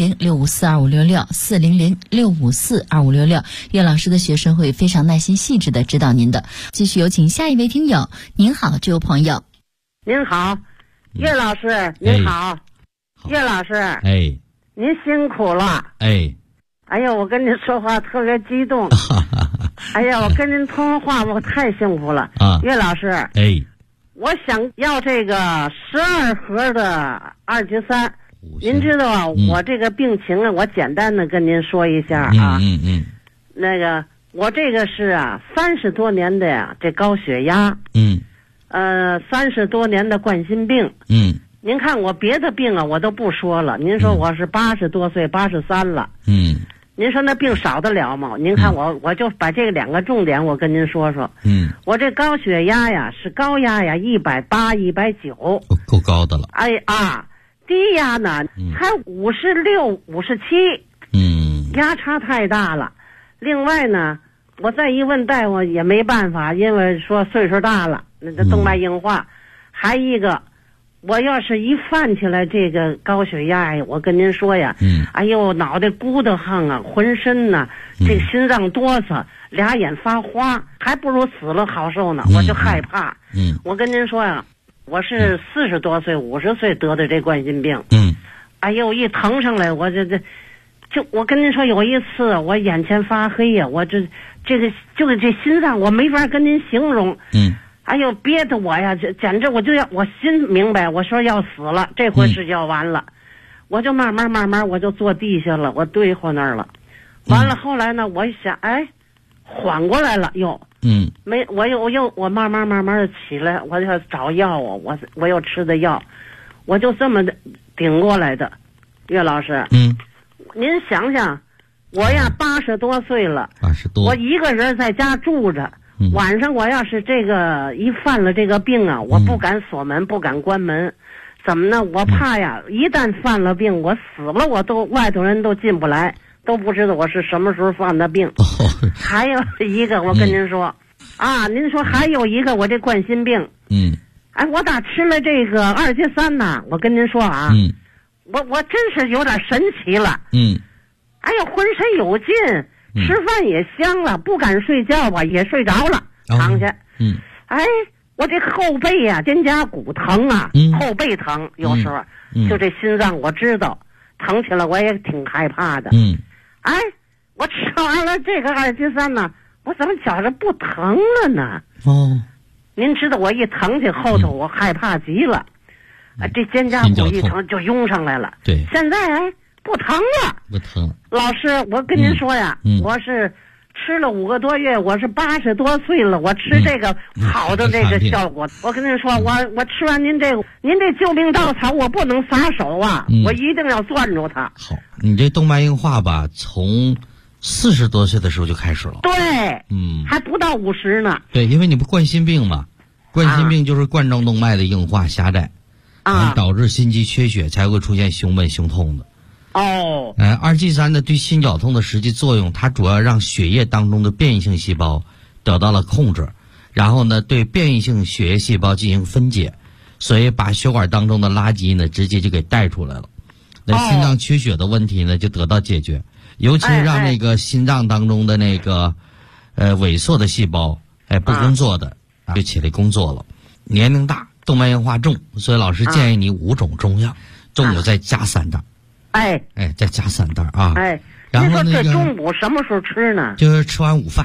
400-654-2566，400-654-2566，岳老师的学生会非常耐心细致的指导您的。继续有请下一位听友。您好，这位朋友。 您好，岳老师，您好，岳老师，您辛苦了，哎呀，我跟您说话特别激动，哎呀，我跟您通话我太幸福了，岳老师，我想要这个12盒的2级3，您知道我这个病情啊，我简单的跟您说一下啊，那个我这个是30多年的呀，这高血压，30多年的冠心病，您看我别的病啊我都不说了，您说我是80多岁83了，您说那病少得了吗？您看我就把这2个重点我跟您说说，我这高血压呀是高压呀180、190， 够高的了。 低压呢才56、57，压差太大了。另外呢，我再一问大夫也没办法，因为说岁数大了，那动脉硬化。还一个，我要是一犯起来这个高血压呀，我跟您说呀，哎呦，脑袋咕得慌啊，浑身呢，这个心脏哆嗦，俩眼发花，还不如死了好受呢，我就害怕。我跟您说呀，我是40多岁、50岁得的这冠心病。哎呦，一疼上来，我我跟您说，有一次我眼前发黑呀，我这心脏，我没法跟您形容。哎呦，憋得我呀，简直我心明白，我说要死了，这回是要完了。我就慢慢我就坐地下了，我堆活那儿了。完了后来呢，我一想，哎，缓过来了又。我慢慢的起来，我要找药啊，我又吃的药，我就这么顶过来的。岳老师，您想想，我呀80多岁了，80多，我一个人在家住着。晚上我要是这个一犯了这个病啊，我不敢锁门，不敢关门，怎么呢？我怕呀，一旦犯了病，我死了，外头人都进不来，都不知道我是什么时候犯的病。还有一个，我跟您说，您说还有一个，我这冠心病，哎，我打吃了这个2阶3呢，我跟您说啊，我真是有点神奇了，哎呀，浑身有劲。吃饭也香了，不敢睡觉吧，也睡着了，躺下。哎，我这后背呀，肩胛骨疼啊，后背疼，有时候就这心脏我知道疼起来，我也挺害怕的。哎，我吃完了这个2阶3呢，我怎么觉着不疼了呢？您知道我一疼起后头，我害怕极了，这肩胛骨一疼就涌上来了。对，现在不疼了，不疼。老师，我跟您说呀，我是吃了5个多月，我是80多岁了，我吃这个好的这个效果。我跟您说，我吃完您这救命稻草，我不能撒手啊，我一定要攥住它。 好，你这动脉硬化吧，从40多岁的时候就开始了。 对，还不到50呢。 对，因为你不冠心病嘛，冠心病就是冠状动脉的硬化狭窄，导致心肌缺血，才会出现胸闷胸痛的。2剂3呢，对心绞痛的实际作用，它主要让血液当中的变异性细胞得到了控制，然后呢，对变异性血液细胞进行分解，所以把血管当中的垃圾呢，直接就给带出来了。那心脏缺血的问题呢，就得到解决，尤其是让那个心脏当中的那个萎缩的细胞不工作的就起来工作了。年龄大，动脉硬化重，所以老师建议你5种中药，中午再加3袋。再加3袋啊！然后这中午什么时候吃呢？ 就是吃完午饭。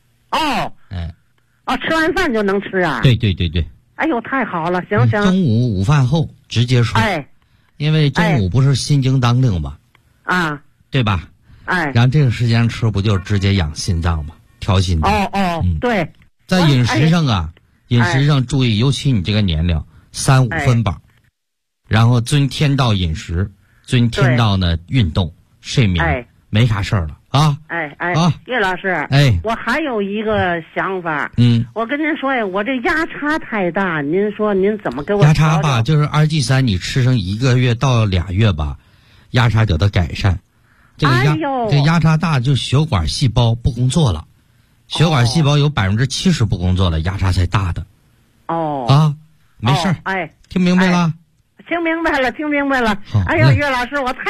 吃完饭就能吃啊？ 对。 哎呦，太好了，行。 中午午饭后直接吃。因为中午不是心经当令嘛，对吧？然后这个时间吃不就直接养心脏嘛，调心脏。 对。 在饮食上啊，饮食上注意，尤其你这个年龄，3、5分饱，然后遵天道饮食。遵天道呢，运动、睡眠，没啥事儿了啊！ 岳老师，我还有一个想法，我跟您说呀，我这压差太大，您说您怎么给我压差吧？就是2剂3，你吃上1个月到2月吧，压差得到改善。这压差大，就血管细胞不工作了，血管细胞有70%不工作了，压差才大的。没事儿，听明白了？ 听明白了。哎呦，岳老师，我太